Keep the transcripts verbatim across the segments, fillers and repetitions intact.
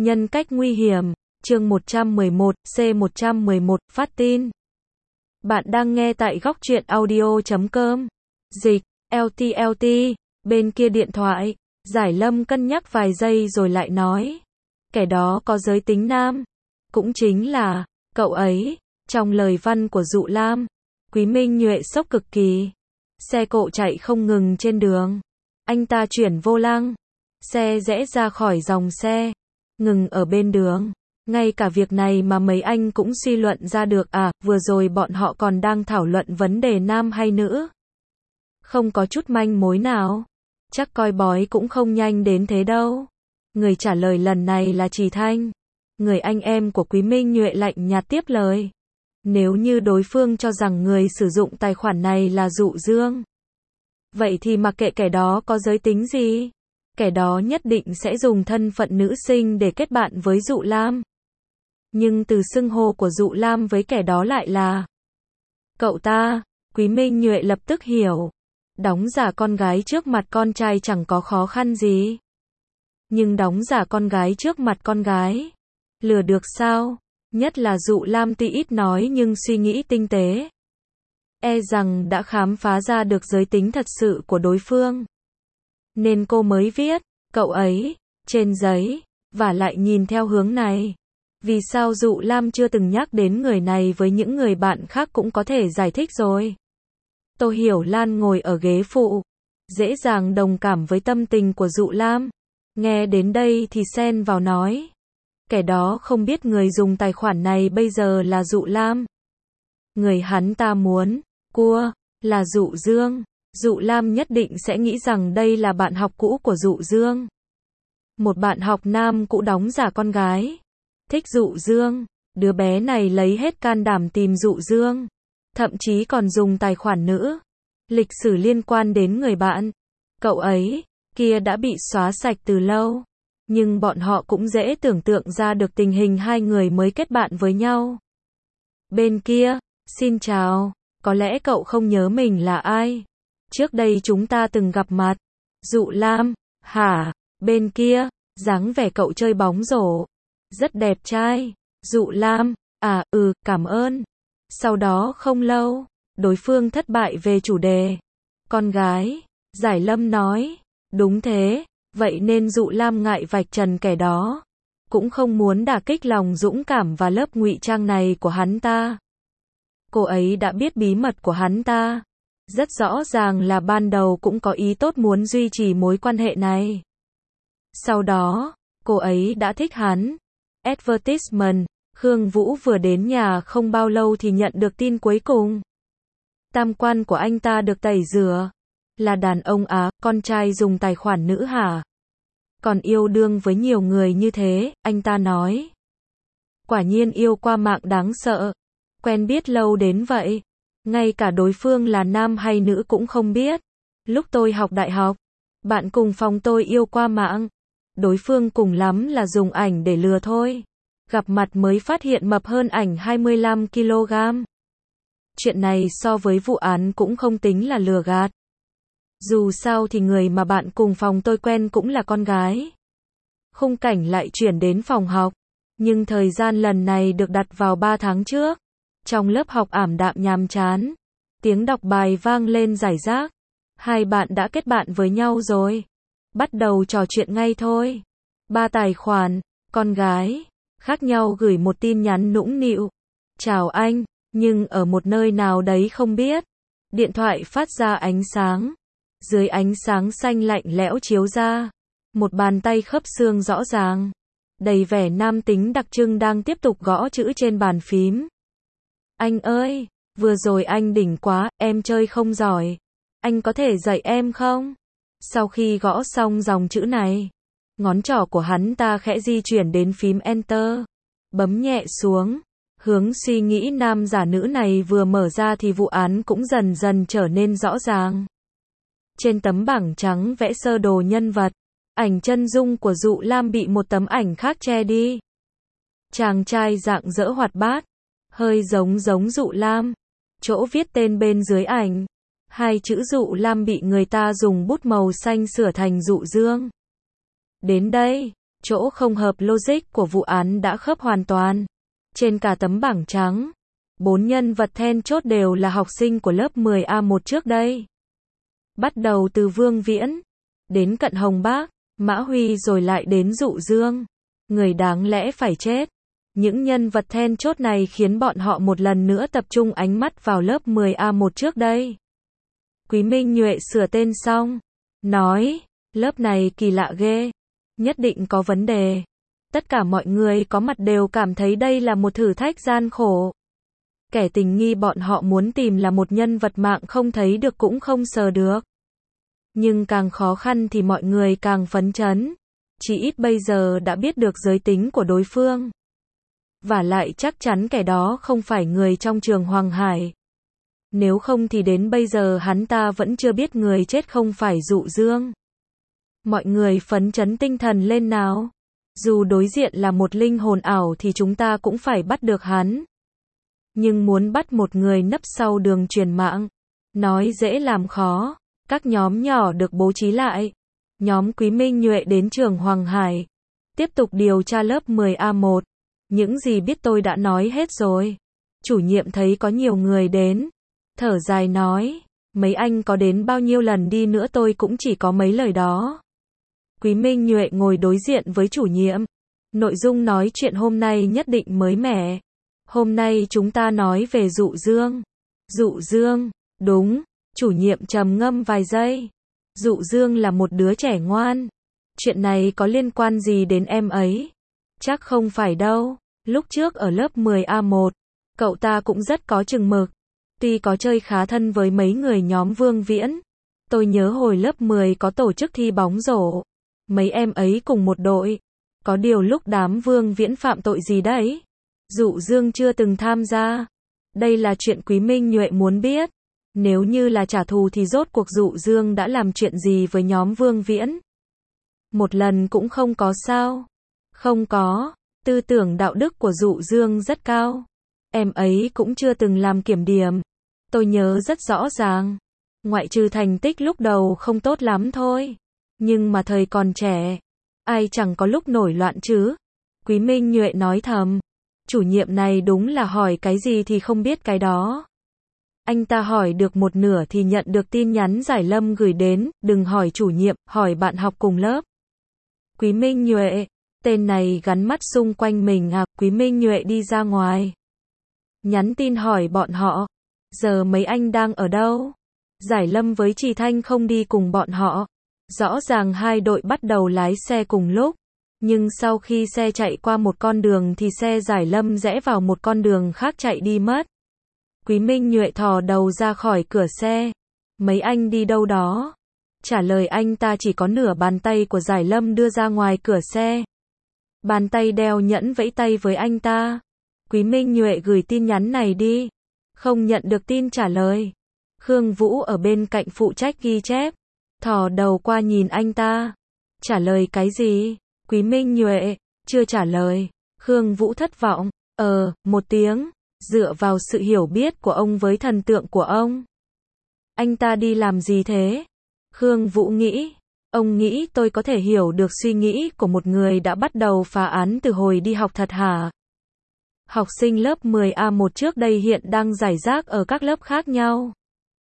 Nhân cách nguy hiểm, chương một trăm mười một, C một trăm mười một, phát tin. Bạn đang nghe tại góc truyện audio chấm com. Dịch, lờ tê lờ tê, bên kia điện thoại, Giải Lâm cân nhắc vài giây rồi lại nói. Kẻ đó có giới tính nam. Cũng chính là, cậu ấy. Trong lời văn của Dụ Lam, Quý Minh Nhuệ sốc cực kỳ. Xe cộ chạy không ngừng trên đường. Anh ta chuyển vô lăng. Xe rẽ ra khỏi dòng xe. Ngừng ở bên đường. Ngay cả việc này mà mấy anh cũng suy luận ra được à, vừa rồi bọn họ còn đang thảo luận vấn đề nam hay nữ. Không có chút manh mối nào. Chắc coi bói cũng không nhanh đến thế đâu. Người trả lời lần này là Trì Thanh. Người anh em của Quý Minh Nhuệ lạnh nhạt tiếp lời. Nếu như đối phương cho rằng người sử dụng tài khoản này là Dụ Dương, vậy thì mặc kệ kẻ đó có giới tính gì, kẻ đó nhất định sẽ dùng thân phận nữ sinh để kết bạn với Dụ Lam. Nhưng từ xưng hô của Dụ Lam với kẻ đó lại là cậu ta, Quý Minh Nhuệ lập tức hiểu. Đóng giả con gái trước mặt con trai chẳng có khó khăn gì. Nhưng đóng giả con gái trước mặt con gái, lừa được sao? Nhất là Dụ Lam tuy ít nói nhưng suy nghĩ tinh tế. E rằng đã khám phá ra được giới tính thật sự của đối phương. Nên cô mới viết, cậu ấy, trên giấy, và lại nhìn theo hướng này. Vì sao Dụ Lam chưa từng nhắc đến người này với những người bạn khác cũng có thể giải thích rồi. Tô Hiểu Lan ngồi ở ghế phụ, dễ dàng đồng cảm với tâm tình của Dụ Lam. Nghe đến đây thì xen vào nói. Kẻ đó không biết người dùng tài khoản này bây giờ là Dụ Lam. Người hắn ta muốn, cua, là Dụ Dương. Dụ Lam nhất định sẽ nghĩ rằng đây là bạn học cũ của Dụ Dương. Một bạn học nam cũ đóng giả con gái. Thích Dụ Dương. Đứa bé này lấy hết can đảm tìm Dụ Dương. Thậm chí còn dùng tài khoản nữ. Lịch sử liên quan đến người bạn. Cậu ấy, kia đã bị xóa sạch từ lâu. Nhưng bọn họ cũng dễ tưởng tượng ra được tình hình hai người mới kết bạn với nhau. Bên kia, xin chào, có lẽ cậu không nhớ mình là ai. Trước đây chúng ta từng gặp mặt. Dụ Lam, hả? Bên kia, dáng vẻ cậu chơi bóng rổ. Rất đẹp trai. Dụ Lam, à, ừ, cảm ơn. Sau đó không lâu, đối phương thất bại về chủ đề. Con gái, Giải Lâm nói, đúng thế. Vậy nên Dụ Lam ngại vạch trần kẻ đó. Cũng không muốn đả kích lòng dũng cảm và lớp ngụy trang này của hắn ta. Cô ấy đã biết bí mật của hắn ta. Rất rõ ràng là ban đầu cũng có ý tốt muốn duy trì mối quan hệ này. Sau đó, cô ấy đã thích hắn. Advertisement, Khương Vũ vừa đến nhà không bao lâu thì nhận được tin cuối cùng. Tam quan của anh ta được tẩy rửa. Là đàn ông á, con trai dùng tài khoản nữ hả? Còn yêu đương với nhiều người như thế, anh ta nói. Quả nhiên yêu qua mạng đáng sợ. Quen biết lâu đến vậy. Ngay cả đối phương là nam hay nữ cũng không biết. Lúc tôi học đại học, bạn cùng phòng tôi yêu qua mạng. Đối phương cùng lắm là dùng ảnh để lừa thôi. Gặp mặt mới phát hiện mập hơn ảnh hai mươi lăm ki lô gam. Chuyện này so với vụ án cũng không tính là lừa gạt. Dù sao thì người mà bạn cùng phòng tôi quen cũng là con gái. Khung cảnh lại chuyển đến phòng học. Nhưng thời gian lần này được đặt vào ba tháng trước. Trong lớp học ảm đạm nhàm chán. Tiếng đọc bài vang lên rải rác. Hai bạn đã kết bạn với nhau rồi. Bắt đầu trò chuyện ngay thôi. Ba tài khoản, con gái, khác nhau gửi một tin nhắn nũng nịu. Chào anh, nhưng ở một nơi nào đấy không biết. Điện thoại phát ra ánh sáng. Dưới ánh sáng xanh lạnh lẽo chiếu ra, một bàn tay khớp xương rõ ràng, đầy vẻ nam tính đặc trưng đang tiếp tục gõ chữ trên bàn phím. Anh ơi, vừa rồi anh đỉnh quá, em chơi không giỏi. Anh có thể dạy em không? Sau khi gõ xong dòng chữ này, ngón trỏ của hắn ta khẽ di chuyển đến phím Enter, bấm nhẹ xuống. Hướng suy nghĩ nam giả nữ này vừa mở ra thì vụ án cũng dần dần trở nên rõ ràng. Trên tấm bảng trắng vẽ sơ đồ nhân vật, ảnh chân dung của Dụ Lam bị một tấm ảnh khác che đi. Chàng trai rạng rỡ hoạt bát, hơi giống giống Dụ Lam. Chỗ viết tên bên dưới ảnh, hai chữ Dụ Lam bị người ta dùng bút màu xanh sửa thành Dụ Dương. Đến đây, Chỗ không hợp logic của vụ án đã khớp hoàn toàn. Trên cả tấm bảng trắng, bốn nhân vật then chốt đều là học sinh của lớp mười A một trước đây. Bắt đầu từ Vương Viễn, đến Cận Hồng Bác, Mã Huy rồi lại đến Dụ Dương. Người đáng lẽ phải chết. Những nhân vật then chốt này khiến bọn họ một lần nữa tập trung ánh mắt vào lớp mười A một trước đây. Quý Minh Nhuệ sửa tên xong, nói, lớp này kỳ lạ ghê, nhất định có vấn đề. Tất cả mọi người có mặt đều cảm thấy đây là một thử thách gian khổ. Kẻ tình nghi bọn họ muốn tìm là một nhân vật mạng không thấy được cũng không sờ được. Nhưng càng khó khăn thì mọi người càng phấn chấn. Chỉ ít bây giờ đã biết được giới tính của đối phương. Và lại chắc chắn kẻ đó không phải người trong trường Hoàng Hải. Nếu không thì đến bây giờ hắn ta vẫn chưa biết người chết không phải Dụ Dương. Mọi người phấn chấn tinh thần lên nào. Dù đối diện là một linh hồn ảo thì chúng ta cũng phải bắt được hắn. Nhưng muốn bắt một người nấp sau đường truyền mạng, nói dễ làm khó. Các nhóm nhỏ được bố trí lại. Nhóm Quý Minh Nhuệ đến trường Hoàng Hải. Tiếp tục điều tra lớp mười A một. Những gì biết tôi đã nói hết rồi. Chủ nhiệm thấy có nhiều người đến. Thở dài nói, mấy anh có đến bao nhiêu lần đi nữa tôi cũng chỉ có mấy lời đó. Quý Minh Nhuệ ngồi đối diện với chủ nhiệm. Nội dung nói chuyện hôm nay nhất định mới mẻ. Hôm nay chúng ta nói về Dụ Dương. Dụ Dương, đúng. Chủ nhiệm trầm ngâm vài giây. Dụ Dương là một đứa trẻ ngoan. Chuyện này có liên quan gì đến em ấy? Chắc không phải đâu. Lúc trước ở lớp mười A một, cậu ta cũng rất có chừng mực. Tuy có chơi khá thân với mấy người nhóm Vương Viễn. Tôi nhớ hồi lớp mười có tổ chức thi bóng rổ. Mấy em ấy cùng một đội. Có điều lúc đám Vương Viễn phạm tội gì đấy? Dụ Dương chưa từng tham gia. Đây là chuyện Quý Minh Nhuệ muốn biết. Nếu như là trả thù thì rốt cuộc Dụ Dương đã làm chuyện gì với nhóm Vương Viễn? Một lần cũng không có sao? Không có. Tư tưởng đạo đức của Dụ Dương rất cao. Em ấy cũng chưa từng làm kiểm điểm. Tôi nhớ rất rõ ràng. Ngoại trừ thành tích lúc đầu không tốt lắm thôi. Nhưng mà thời còn trẻ, ai chẳng có lúc nổi loạn chứ? Quý Minh Nhuệ nói thầm. Chủ nhiệm này đúng là hỏi cái gì thì không biết cái đó. Anh ta hỏi được một nửa thì nhận được tin nhắn Giải Lâm gửi đến, đừng hỏi chủ nhiệm, hỏi bạn học cùng lớp. Quý Minh Nhuệ, tên này gắn mắt xung quanh mình à? Quý Minh Nhuệ đi ra ngoài. Nhắn tin hỏi bọn họ, giờ mấy anh đang ở đâu? Giải Lâm với Trì Thanh không đi cùng bọn họ. Rõ ràng hai đội bắt đầu lái xe cùng lúc. Nhưng sau khi xe chạy qua một con đường thì xe Giải Lâm rẽ vào một con đường khác chạy đi mất. Quý Minh Nhuệ thò đầu ra khỏi cửa xe. Mấy anh đi đâu đó? Trả lời anh ta chỉ có nửa bàn tay của Giải Lâm đưa ra ngoài cửa xe. Bàn tay đeo nhẫn vẫy tay với anh ta. Quý Minh Nhuệ gửi tin nhắn này đi. Không nhận được tin trả lời. Khương Vũ ở bên cạnh phụ trách ghi chép. Thò đầu qua nhìn anh ta. Trả lời cái gì? Quý Minh Nhuệ, chưa trả lời. Khương Vũ thất vọng. Ờ, một tiếng. Dựa vào sự hiểu biết của ông với thần tượng của ông. Anh ta đi làm gì thế? Khương Vũ nghĩ. Ông nghĩ tôi có thể hiểu được suy nghĩ của một người đã bắt đầu phá án từ hồi đi học thật hả? Học sinh lớp mười A một trước đây hiện đang rải rác ở các lớp khác nhau.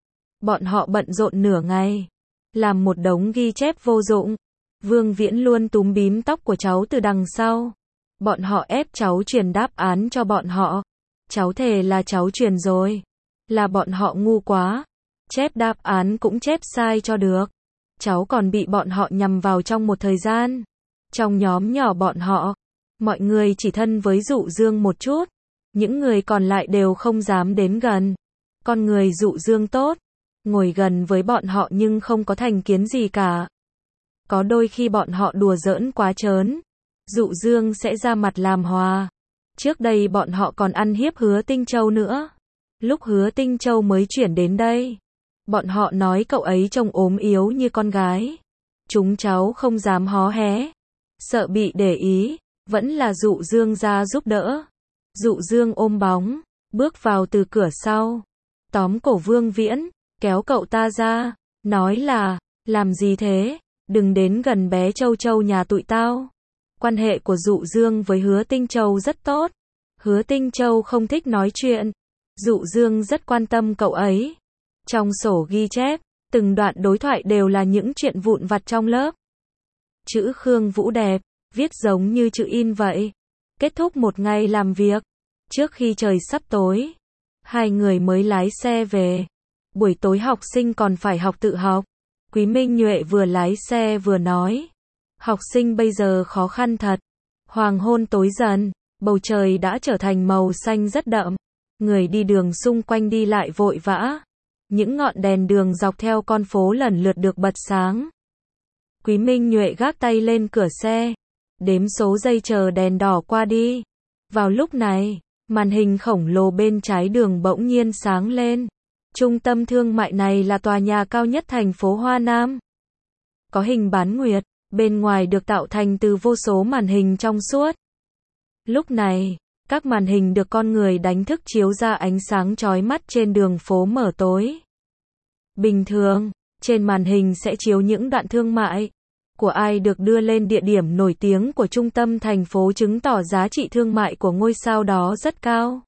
Bọn họ bận rộn nửa ngày. Làm một đống ghi chép vô dụng. Vương Viễn luôn túm bím tóc của cháu từ đằng sau. Bọn họ ép cháu truyền đáp án cho bọn họ. Cháu thề là cháu truyền rồi. Là bọn họ ngu quá. Chép đáp án cũng chép sai cho được. Cháu còn bị bọn họ nhằm vào trong một thời gian. Trong nhóm nhỏ bọn họ, mọi người chỉ thân với Dụ Dương một chút. Những người còn lại đều không dám đến gần. Con người Dụ Dương tốt. Ngồi gần với bọn họ nhưng không có thành kiến gì cả. Có đôi khi bọn họ đùa giỡn quá trớn. Dụ Dương sẽ ra mặt làm hòa. Trước đây bọn họ còn ăn hiếp Hứa Tinh Châu nữa. Lúc Hứa Tinh Châu mới chuyển đến đây, bọn họ nói cậu ấy trông ốm yếu như con gái. Chúng cháu không dám hó hé. Sợ bị để ý, vẫn là Dụ Dương ra giúp đỡ. Dụ Dương ôm bóng, bước vào từ cửa sau. Tóm cổ Vương Viễn, kéo cậu ta ra, nói là, làm gì thế? Đừng đến gần bé Châu Châu nhà tụi tao. Quan hệ của Dụ Dương với Hứa Tinh Châu rất tốt. Hứa Tinh Châu không thích nói chuyện. Dụ Dương rất quan tâm cậu ấy. Trong sổ ghi chép, từng đoạn đối thoại đều là những chuyện vụn vặt trong lớp. Chữ Khương Vũ đẹp, viết giống như chữ in vậy. Kết thúc một ngày làm việc. Trước khi trời sắp tối, hai người mới lái xe về. Buổi tối học sinh còn phải học tự học. Quý Minh Nhuệ vừa lái xe vừa nói. Học sinh bây giờ khó khăn thật. Hoàng hôn tối dần, bầu trời đã trở thành màu xanh rất đậm. Người đi đường xung quanh đi lại vội vã. Những ngọn đèn đường dọc theo con phố lần lượt được bật sáng. Quý Minh Nhuệ gác tay lên cửa xe, đếm số giây chờ đèn đỏ qua đi. Vào lúc này, màn hình khổng lồ bên trái đường bỗng nhiên sáng lên. Trung tâm thương mại này là tòa nhà cao nhất thành phố Hoa Nam. Có hình bán nguyệt, bên ngoài được tạo thành từ vô số màn hình trong suốt. Lúc này, các màn hình được con người đánh thức chiếu ra ánh sáng chói mắt trên đường phố mở tối. Bình thường, trên màn hình sẽ chiếu những đoạn thương mại của ai được đưa lên địa điểm nổi tiếng của trung tâm thành phố, chứng tỏ giá trị thương mại của ngôi sao đó rất cao.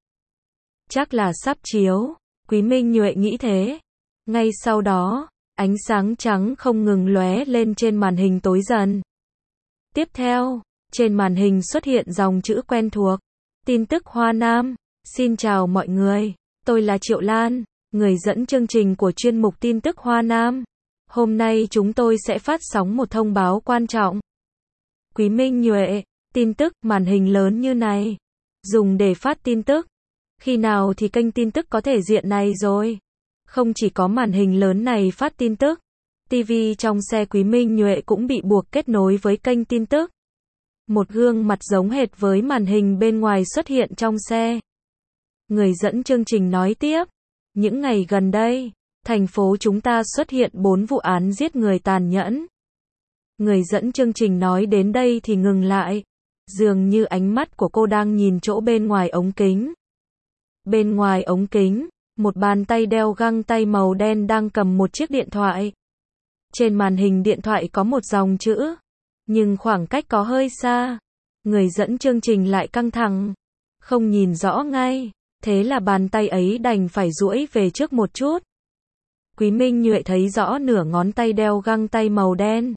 Chắc là sắp chiếu, Quý Minh Nhuệ nghĩ thế. Ngay sau đó, ánh sáng trắng không ngừng lóe lên trên màn hình tối dần. Tiếp theo, trên màn hình xuất hiện dòng chữ quen thuộc. Tin tức Hoa Nam. Xin chào mọi người, tôi là Triệu Lan, người dẫn chương trình của chuyên mục tin tức Hoa Nam. Hôm nay chúng tôi sẽ phát sóng một thông báo quan trọng. Quý Minh Nhuệ, tin tức, màn hình lớn như này, dùng để phát tin tức. Khi nào thì kênh tin tức có thể diện này rồi? Không chỉ có màn hình lớn này phát tin tức, ti vi trong xe Quý Minh Nhuệ cũng bị buộc kết nối với kênh tin tức. Một gương mặt giống hệt với màn hình bên ngoài xuất hiện trong xe. Người dẫn chương trình nói tiếp, những ngày gần đây, thành phố chúng ta xuất hiện bốn vụ án giết người tàn nhẫn. Người dẫn chương trình nói đến đây thì ngừng lại. Dường như ánh mắt của cô đang nhìn chỗ bên ngoài ống kính. Bên ngoài ống kính, một bàn tay đeo găng tay màu đen đang cầm một chiếc điện thoại. Trên màn hình điện thoại có một dòng chữ, nhưng khoảng cách có hơi xa. Người dẫn chương trình lại căng thẳng, không nhìn rõ ngay, thế là bàn tay ấy đành phải duỗi về trước một chút. Quý Minh Nhuệ thấy rõ nửa ngón tay đeo găng tay màu đen.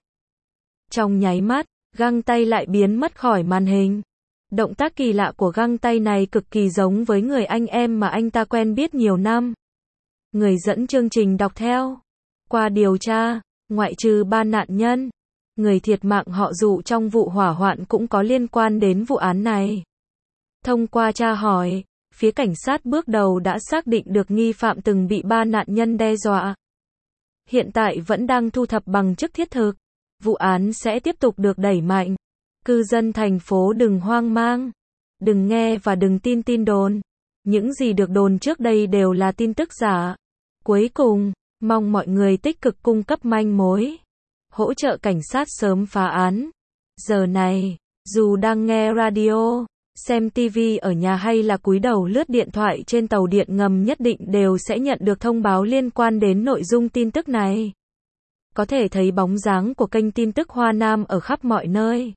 Trong nháy mắt, găng tay lại biến mất khỏi màn hình. Động tác kỳ lạ của găng tay này cực kỳ giống với người anh em mà anh ta quen biết nhiều năm. Người dẫn chương trình đọc theo. Qua điều tra, ngoại trừ ba nạn nhân, người thiệt mạng họ Dụ trong vụ hỏa hoạn cũng có liên quan đến vụ án này. Thông qua tra hỏi, phía cảnh sát bước đầu đã xác định được nghi phạm từng bị ba nạn nhân đe dọa. Hiện tại vẫn đang thu thập bằng chứng thiết thực. Vụ án sẽ tiếp tục được đẩy mạnh. Cư dân thành phố đừng hoang mang, đừng nghe và đừng tin tin đồn. Những gì được đồn trước đây đều là tin tức giả. Cuối cùng, mong mọi người tích cực cung cấp manh mối, hỗ trợ cảnh sát sớm phá án. Giờ này, dù đang nghe radio, xem ti vi ở nhà hay là cúi đầu lướt điện thoại trên tàu điện ngầm, nhất định đều sẽ nhận được thông báo liên quan đến nội dung tin tức này. Có thể thấy bóng dáng của kênh tin tức Hoa Nam ở khắp mọi nơi.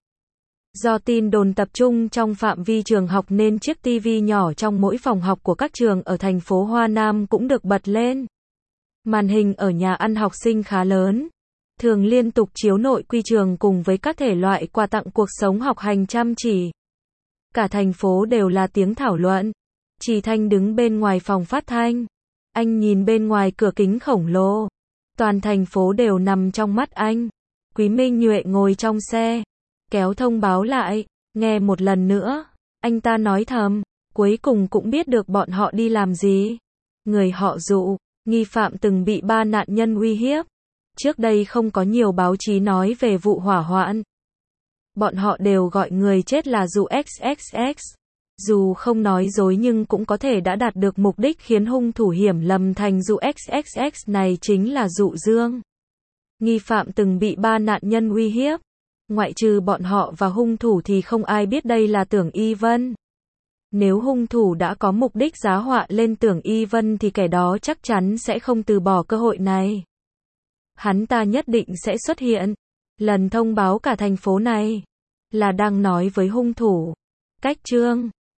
Do tin đồn tập trung trong phạm vi trường học nên chiếc ti vi nhỏ trong mỗi phòng học của các trường ở thành phố Hoa Nam cũng được bật lên. Màn hình ở nhà ăn học sinh khá lớn, thường liên tục chiếu nội quy trường cùng với các thể loại quà tặng cuộc sống học hành chăm chỉ. Cả thành phố đều là tiếng thảo luận. Chỉ Thanh đứng bên ngoài phòng phát thanh. Anh nhìn bên ngoài cửa kính khổng lồ. Toàn thành phố đều nằm trong mắt anh. Quý Minh Nhuệ ngồi trong xe, kéo thông báo lại, nghe một lần nữa. Anh ta nói thầm, cuối cùng cũng biết được bọn họ đi làm gì. Người họ Dụ, nghi phạm từng bị ba nạn nhân uy hiếp. Trước đây không có nhiều báo chí nói về vụ hỏa hoạn. Bọn họ đều gọi người chết là Dụ ích ích ích. Dù không nói dối nhưng cũng có thể đã đạt được mục đích khiến hung thủ hiểu lầm thành Dụ ích ích ích này chính là Dụ Dương. Nghi phạm từng bị ba nạn nhân uy hiếp. Ngoại trừ bọn họ và hung thủ thì không ai biết đây là Tưởng Y Vân. Nếu hung thủ đã có mục đích giá họa lên Tưởng Y Vân thì kẻ đó chắc chắn sẽ không từ bỏ cơ hội này. Hắn ta nhất định sẽ xuất hiện. Lần thông báo cả thành phố này là đang nói với hung thủ. Cách chương